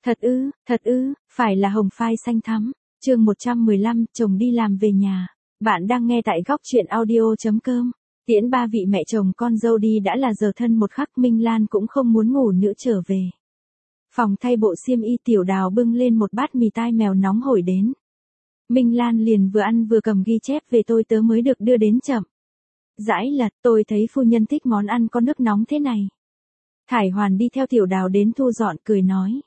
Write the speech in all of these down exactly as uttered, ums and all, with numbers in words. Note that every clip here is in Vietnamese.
Thật ư, thật ư, phải là hồng phai xanh thắm. Chương một trăm mười lăm, chồng đi làm về nhà. Bạn đang nghe tại góc truyện audio chấm com. Tiễn ba vị mẹ chồng con dâu đi đã là giờ thân một khắc, Minh Lan cũng không muốn ngủ nữa trở về. Phòng thay bộ xiêm y, Tiểu Đào bưng lên một bát mì tai mèo nóng hổi đến. Minh Lan liền vừa ăn vừa cầm ghi chép về tôi tớ mới được đưa đến chậm. Dãi lật, tôi thấy phu nhân thích món ăn có nước nóng thế này. Thải Hoàn đi theo Tiểu Đào đến thu dọn, cười nói.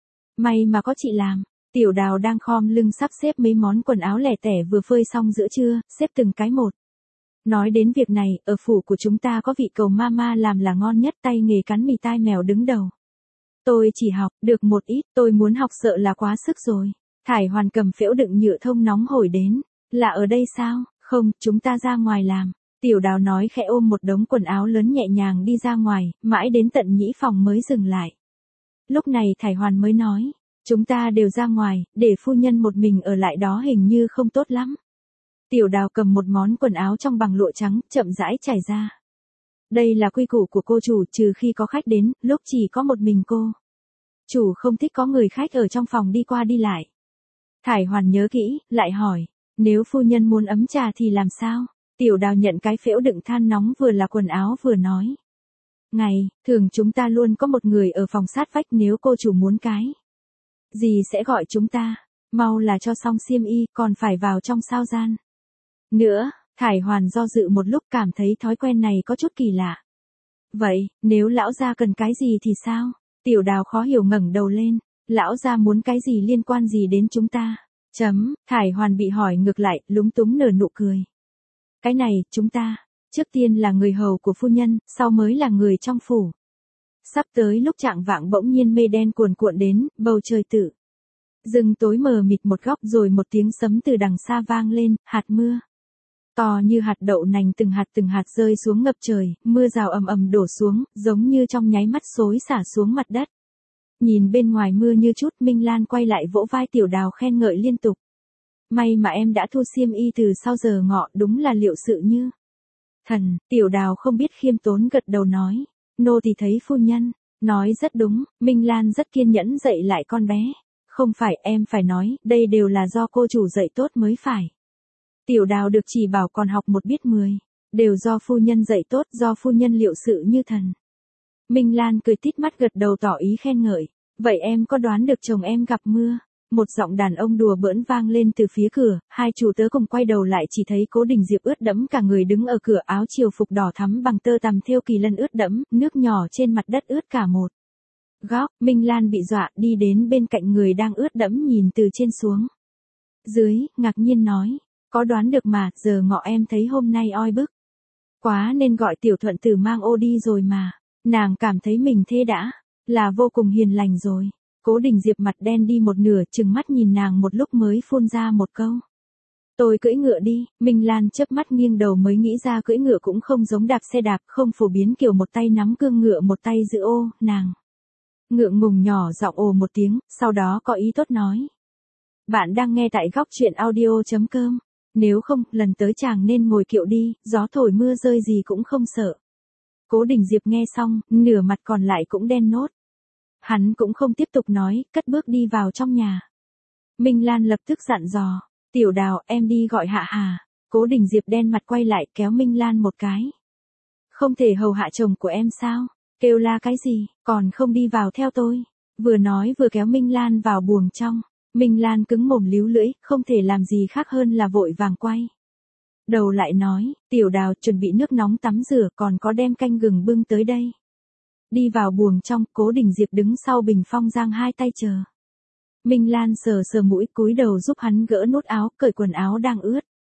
May mà có chị làm. Tiểu Đào đang khom lưng sắp xếp mấy món quần áo lẻ tẻ vừa phơi xong giữa trưa, xếp từng cái một. Nói đến việc này, ở phủ của chúng ta có vị cầu mama làm là ngon nhất, tay nghề cắn mì tai mèo đứng đầu. Tôi chỉ học được một ít, tôi muốn học sợ là quá sức rồi. Thải Hoàn cầm phễu đựng nhựa thông nóng hổi đến. Là ở đây sao? Không, chúng ta ra ngoài làm. Tiểu Đào nói khẽ, ôm một đống quần áo lớn nhẹ nhàng đi ra ngoài, mãi đến tận nhĩ phòng mới dừng lại. Lúc này Thải Hoàn mới nói, chúng ta đều ra ngoài, để phu nhân một mình ở lại đó hình như không tốt lắm. Tiểu Đào cầm một món quần áo trong bằng lụa trắng, chậm rãi trải ra. Đây là quy củ của cô chủ, trừ khi có khách đến, lúc chỉ có một mình cô. Chủ không thích có người khách ở trong phòng đi qua đi lại. Thải Hoàn nhớ kỹ, lại hỏi, nếu phu nhân muốn ấm trà thì làm sao? Tiểu Đào nhận cái phễu đựng than nóng vừa là quần áo vừa nói. Ngày, thường chúng ta luôn có một người ở phòng sát vách, nếu cô chủ muốn cái gì sẽ gọi chúng ta, mau là cho xong xiêm y, còn phải vào trong sao gian. Nữa, Thải Hoàn do dự một lúc, cảm thấy thói quen này có chút kỳ lạ. Vậy, nếu lão gia cần cái gì thì sao? Tiểu Đào khó hiểu ngẩng đầu lên, lão gia muốn cái gì liên quan gì đến chúng ta? Chấm, Thải Hoàn bị hỏi ngược lại, lúng túng nở nụ cười. Cái này, chúng ta, trước tiên là người hầu của phu nhân, sau mới là người trong phủ. Sắp tới lúc chạng vạng bỗng nhiên mây đen cuồn cuộn đến, bầu trời tự dưng tối mờ mịt một góc, rồi một tiếng sấm từ đằng xa vang lên, hạt mưa to như hạt đậu nành từng hạt từng hạt rơi xuống ngập trời, mưa rào ầm ầm đổ xuống, giống như trong nháy mắt xối xả xuống mặt đất. Nhìn bên ngoài mưa như chút, Minh Lan quay lại vỗ vai Tiểu Đào khen ngợi liên tục. May mà em đã thu xiêm y từ sau giờ ngọ, đúng là liệu sự như thần. Tiểu Đào không biết khiêm tốn gật đầu nói, nô thì thấy phu nhân nói rất đúng. Minh Lan rất kiên nhẫn dạy lại con bé. Không phải, em phải nói, đây đều là do cô chủ dạy tốt mới phải. Tiểu Đào được chỉ bảo còn học một biết mười. Đều do phu nhân dạy tốt, do phu nhân liệu sự như thần. Minh Lan cười tít mắt gật đầu tỏ ý khen ngợi. Vậy em có đoán được chồng em gặp mưa? Một giọng đàn ông đùa bỡn vang lên từ phía cửa, hai chủ tớ cùng quay đầu lại chỉ thấy Cố Đình Diệp ướt đẫm cả người đứng ở cửa, áo triều phục đỏ thắm bằng tơ tằm thêu kỳ lân ướt đẫm, nước nhỏ trên mặt đất ướt cả một góc. Minh Lan bị dọa, đi đến bên cạnh người đang ướt đẫm, nhìn từ trên xuống dưới, ngạc nhiên nói, có đoán được mà, giờ ngọ em thấy hôm nay oi bức quá nên gọi Tiểu Thuận Tử mang ô đi rồi mà. Nàng cảm thấy mình thế đã là vô cùng hiền lành rồi. Cố Đình Diệp mặt đen đi một nửa, trừng mắt nhìn nàng một lúc mới phun ra một câu. Tôi cưỡi ngựa đi. Minh Lan chớp mắt nghiêng đầu mới nghĩ ra cưỡi ngựa cũng không giống đạp xe đạp, không phổ biến kiểu một tay nắm cương ngựa một tay giữ ô, nàng ngượng ngùng nhỏ giọng ồ một tiếng, sau đó có ý tốt nói. Bạn đang nghe tại góc truyện audio chấm com. Nếu không, lần tới chàng nên ngồi kiệu đi, gió thổi mưa rơi gì cũng không sợ. Cố Đình Diệp nghe xong, nửa mặt còn lại cũng đen nốt. Hắn cũng không tiếp tục nói, cất bước đi vào trong nhà. Minh Lan lập tức dặn dò, Tiểu Đào, em đi gọi Hạ Hà. Cố Đình Diệp đen mặt quay lại kéo Minh Lan một cái. Không thể hầu hạ chồng của em sao? Kêu la cái gì, còn không đi vào theo tôi. Vừa nói vừa kéo Minh Lan vào buồng trong. Minh Lan cứng mồm líu lưỡi, không thể làm gì khác hơn là vội vàng quay đầu lại nói, Tiểu Đào, chuẩn bị nước nóng tắm rửa, còn có đem canh gừng bưng tới đây. Đi vào buồng trong, Cố Đình Diệp đứng sau bình phong giang hai tay chờ. Minh Lan sờ sờ mũi, cúi đầu giúp hắn gỡ nút áo, cởi quần áo đang ướt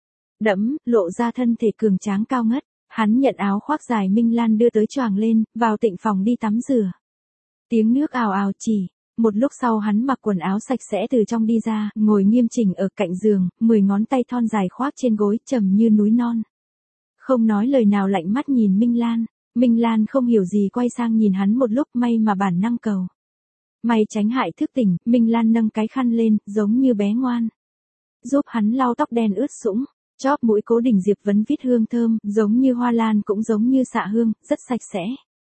đẫm, lộ ra thân thể cường tráng cao ngất. Hắn nhận áo khoác dài Minh Lan đưa tới choàng lên, vào tịnh phòng đi tắm rửa. Tiếng nước ào ào chỉ. Một lúc sau hắn mặc quần áo sạch sẽ từ trong đi ra, ngồi nghiêm chỉnh ở cạnh giường, mười ngón tay thon dài khoác trên gối, trầm như núi non. Không nói lời nào, lạnh mắt nhìn Minh Lan. Minh Lan không hiểu gì quay sang nhìn hắn một lúc, may mà bản năng cầu may tránh hại thức tỉnh. Minh Lan nâng cái khăn lên, giống như bé ngoan, giúp hắn lau tóc đen ướt sũng. Chóp mũi Cố Đình Diệp vấn vít hương thơm, giống như hoa lan cũng giống như xạ hương, rất sạch sẽ.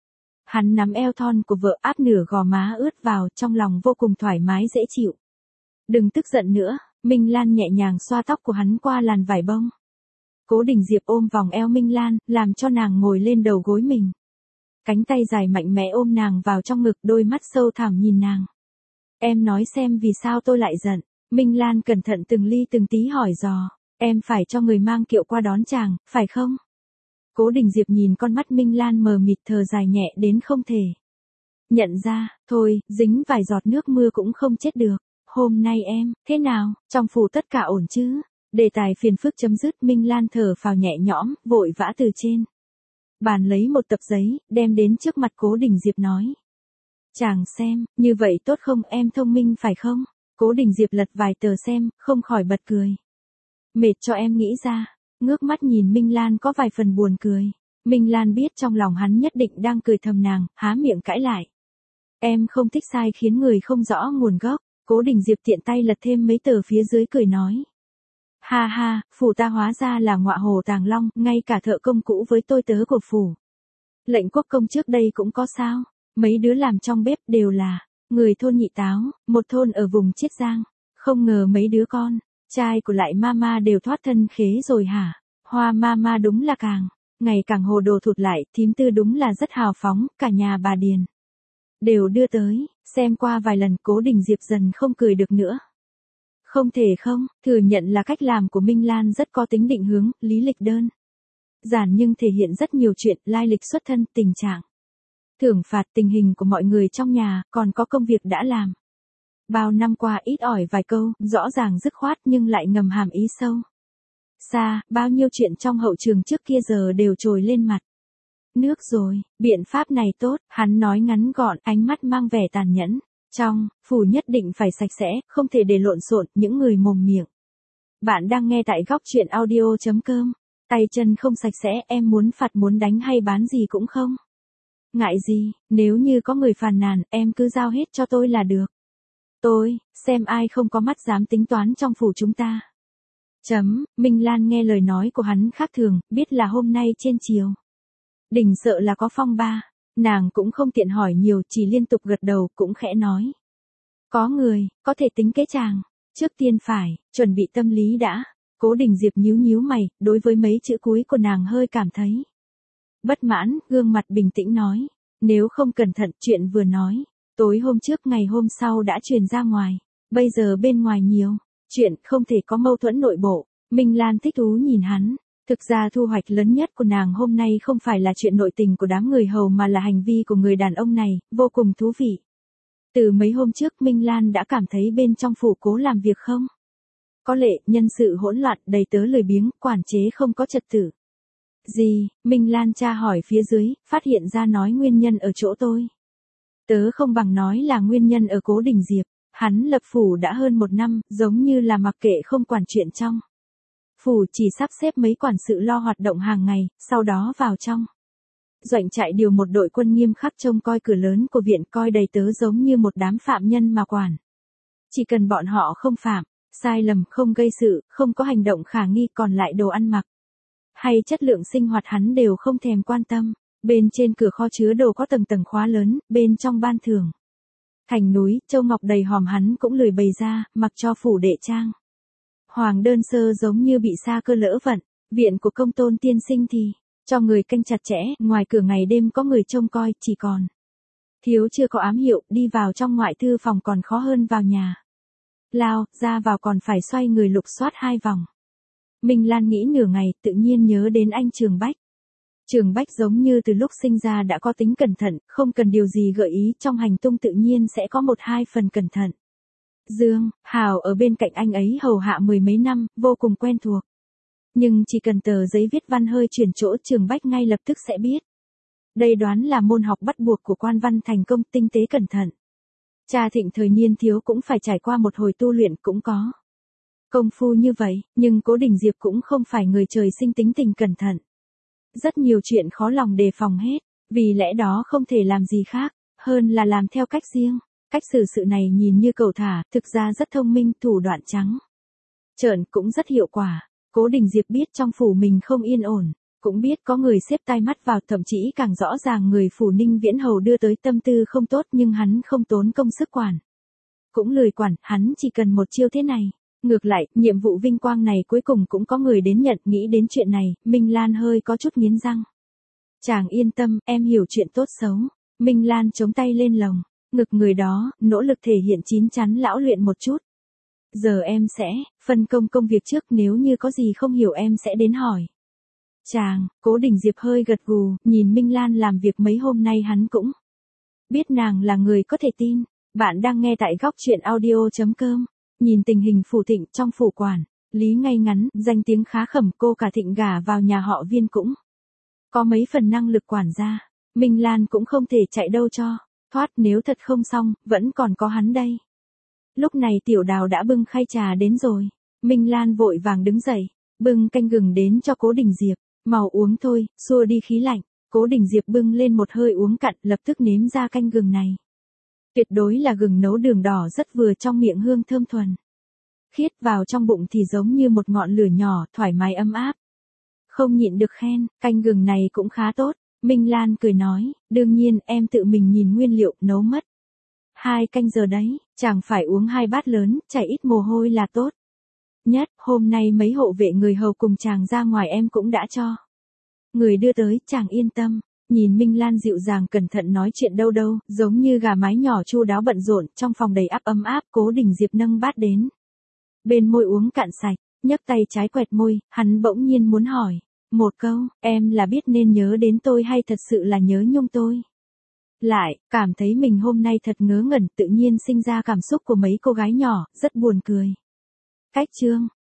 Hắn nắm eo thon của vợ áp nửa gò má ướt vào, trong lòng vô cùng thoải mái dễ chịu. Đừng tức giận nữa, Minh Lan nhẹ nhàng xoa tóc của hắn qua làn vải bông. Cố Đình Diệp ôm vòng eo Minh Lan, làm cho nàng ngồi lên đầu gối mình. Cánh tay dài mạnh mẽ ôm nàng vào trong ngực, đôi mắt sâu thẳm nhìn nàng. Em nói xem vì sao tôi lại giận. Minh Lan cẩn thận từng ly từng tí hỏi dò. Em phải cho người mang kiệu qua đón chàng, phải không? Cố Đình Diệp nhìn con mắt Minh Lan mờ mịt, thở dài nhẹ đến không thể nhận ra. Thôi, dính vài giọt nước mưa cũng không chết được. Hôm nay em, thế nào, trong phủ tất cả ổn chứ? Đề tài phiền phức chấm dứt, Minh Lan thở phào nhẹ nhõm, vội vã từ trên bàn lấy một tập giấy, đem đến trước mặt Cố Đình Diệp nói. Chàng xem, như vậy tốt không, em thông minh phải không? Cố Đình Diệp lật vài tờ xem, không khỏi bật cười. Mệt cho em nghĩ ra. Ngước mắt nhìn Minh Lan có vài phần buồn cười. Minh Lan biết trong lòng hắn nhất định đang cười thầm, nàng há miệng cãi lại. Em không thích sai khiến người không rõ nguồn gốc. Cố Đình Diệp tiện tay lật thêm mấy tờ phía dưới cười nói. Ha ha, phủ ta hóa ra là ngọa hồ tàng long, ngay cả thợ công cũ với tôi tớ của phủ lệnh quốc công trước đây cũng có sao? Mấy đứa làm trong bếp đều là người thôn Nhị Táo, một thôn ở vùng Chiết Giang. Không ngờ mấy đứa con trai của lại mama đều thoát thân khế rồi hả? Hoa mama đúng là càng ngày càng hồ đồ thụt lại, thím Tư đúng là rất hào phóng, cả nhà bà Điền đều đưa tới. Xem qua vài lần, Cố Đình Diệp dần không cười được nữa. Không thể không, thừa nhận là cách làm của Minh Lan rất có tính định hướng, lý lịch đơn giản nhưng thể hiện rất nhiều chuyện, lai lịch xuất thân, tình trạng thưởng phạt, tình hình của mọi người trong nhà, còn có công việc đã làm bao năm qua, ít ỏi vài câu, rõ ràng dứt khoát nhưng lại ngầm hàm ý sâu xa. Bao nhiêu chuyện trong hậu trường trước kia giờ đều trồi lên mặt nước rồi. Biện pháp này tốt, hắn nói ngắn gọn, ánh mắt mang vẻ tàn nhẫn. Trong phủ nhất định phải sạch sẽ, không thể để lộn xộn, những người mồm miệng. Bạn đang nghe tại góc truyện audio chấm com. Tay chân không sạch sẽ, em muốn phạt muốn đánh hay bán gì cũng không ngại gì, nếu như có người phàn nàn, em cứ giao hết cho tôi là được. Tôi, xem ai không có mắt dám tính toán trong phủ chúng ta. Chấm, Minh Lan nghe lời nói của hắn khác thường, biết là hôm nay trên chiều đình sợ là có phong ba. Nàng cũng không tiện hỏi nhiều, chỉ liên tục gật đầu, cũng khẽ nói. Có người, có thể tính kế chàng. Trước tiên phải, chuẩn bị tâm lý đã. Cố Đình Diệp nhíu nhíu mày, đối với mấy chữ cuối của nàng hơi cảm thấy bất mãn, gương mặt bình tĩnh nói. Nếu không cẩn thận, chuyện vừa nói tối hôm trước ngày hôm sau đã truyền ra ngoài. Bây giờ bên ngoài nhiều chuyện, không thể có mâu thuẫn nội bộ. Minh Lan thích thú nhìn hắn. Thực ra thu hoạch lớn nhất của nàng hôm nay không phải là chuyện nội tình của đám người hầu mà là hành vi của người đàn ông này, vô cùng thú vị. Từ mấy hôm trước Minh Lan đã cảm thấy bên trong phủ Cố làm việc không có lệ, nhân sự hỗn loạn, đầy tớ lười biếng, quản chế không có trật tự. Gì? Minh Lan tra hỏi phía dưới, phát hiện ra nói nguyên nhân ở chỗ tôi. Tớ không bằng nói là nguyên nhân ở Cố Đình Diệp. Hắn lập phủ đã hơn một năm, giống như là mặc kệ không quản chuyện trong phủ, chỉ sắp xếp mấy quản sự lo hoạt động hàng ngày, sau đó vào trong doanh trại điều một đội quân nghiêm khắc trông coi cửa lớn của viện, coi đầy tớ giống như một đám phạm nhân mà quản. Chỉ cần bọn họ không phạm sai lầm, không gây sự, không có hành động khả nghi, còn lại đồ ăn mặc hay chất lượng sinh hoạt hắn đều không thèm quan tâm. Bên trên cửa kho chứa đồ có tầng tầng khóa lớn, bên trong ban thưởng thành núi, châu ngọc đầy hòm hắn cũng lười bày ra, mặc cho phủ đệ trang hoàng đơn sơ giống như bị sa cơ lỡ vận. Viện của Công Tôn tiên sinh thì cho người canh chặt chẽ, ngoài cửa ngày đêm có người trông coi, chỉ còn thiếu chưa có ám hiệu, đi vào trong ngoại thư phòng còn khó hơn vào nhà lao, ra vào còn phải xoay người lục soát hai vòng. Minh Lan nghĩ nửa ngày, tự nhiên nhớ đến anh Trường Bách. Trường Bách giống như từ lúc sinh ra đã có tính cẩn thận, không cần điều gì gợi ý, trong hành tung tự nhiên sẽ có một hai phần cẩn thận. Dương Hào ở bên cạnh anh ấy hầu hạ mười mấy năm, vô cùng quen thuộc. Nhưng chỉ cần tờ giấy viết văn hơi chuyển chỗ, Trường Bách ngay lập tức sẽ biết. Đây đoán là môn học bắt buộc của quan văn thành công, tinh tế cẩn thận. Cha Thịnh thời niên thiếu cũng phải trải qua một hồi tu luyện, cũng có công phu như vậy, nhưng Cố Đình Diệp cũng không phải người trời sinh tính tình cẩn thận. Rất nhiều chuyện khó lòng đề phòng hết, vì lẽ đó không thể làm gì khác hơn là làm theo cách riêng. Cách xử sự này nhìn như cầu thả, thực ra rất thông minh, thủ đoạn trắng trợn cũng rất hiệu quả. Cố Đình Diệp biết trong phủ mình không yên ổn, Cũng biết có người xếp tai mắt vào, thậm chí càng rõ ràng người phủ Ninh Viễn Hầu đưa tới tâm tư không tốt, nhưng hắn không tốn công sức quản. Cũng lười quản, hắn chỉ cần một chiêu thế này. Ngược lại, nhiệm vụ vinh quang này cuối cùng cũng có người đến nhận. Nghĩ đến chuyện này, Minh Lan hơi có chút nghiến răng. Chàng yên tâm, em hiểu chuyện tốt xấu. Minh Lan chống tay lên lồng, ngực người đó, nỗ lực thể hiện chín chắn lão luyện một chút. Giờ em sẽ phân công công việc trước, nếu như có gì không hiểu em sẽ đến hỏi. Chàng, Cố Đình Diệp hơi gật gù, nhìn Minh Lan làm việc mấy hôm nay hắn cũng biết nàng là người có thể tin. Bạn đang nghe tại góc truyện audio chấm com. Nhìn tình hình phủ Thịnh trong phủ quản lý ngay ngắn, danh tiếng khá khẩm, cô cả Thịnh gả vào nhà họ Viên cũng có mấy phần năng lực quản gia. Minh Lan cũng không thể chạy đâu cho thoát, nếu thật không xong, vẫn còn có hắn đây. Lúc này Tiểu Đào đã bưng khay trà đến rồi. Minh Lan vội vàng đứng dậy, bưng canh gừng đến cho Cố Đình Diệp. Mau uống thôi, xua đi khí lạnh. Cố Đình Diệp bưng lên một hơi uống cạn, lập tức nếm ra canh gừng này. Tuyệt đối là gừng nấu đường đỏ, rất vừa trong miệng, hương thơm thuần khiết, vào trong bụng thì giống như một ngọn lửa nhỏ, thoải mái ấm áp. Không nhịn được khen, canh gừng này cũng khá tốt. Minh Lan cười nói, đương nhiên, em tự mình nhìn nguyên liệu, nấu mất hai canh giờ đấy, chẳng phải uống hai bát lớn, chảy ít mồ hôi là tốt nhất. Hôm nay mấy hộ vệ người hầu cùng chàng ra ngoài em cũng đã cho người đưa tới, chàng yên tâm. Nhìn Minh Lan dịu dàng cẩn thận nói chuyện đâu đâu, giống như gà mái nhỏ chu đáo bận rộn, trong phòng đầy ắp ấm áp. Cố Đình Diệp nâng bát đến bên môi uống cạn sạch, nhấc tay trái quẹt môi, hắn bỗng nhiên muốn hỏi một câu, em là biết nên nhớ đến tôi hay thật sự là nhớ nhung tôi? Lại, cảm thấy mình hôm nay thật ngớ ngẩn, tự nhiên sinh ra cảm xúc của mấy cô gái nhỏ, rất buồn cười. Cách chương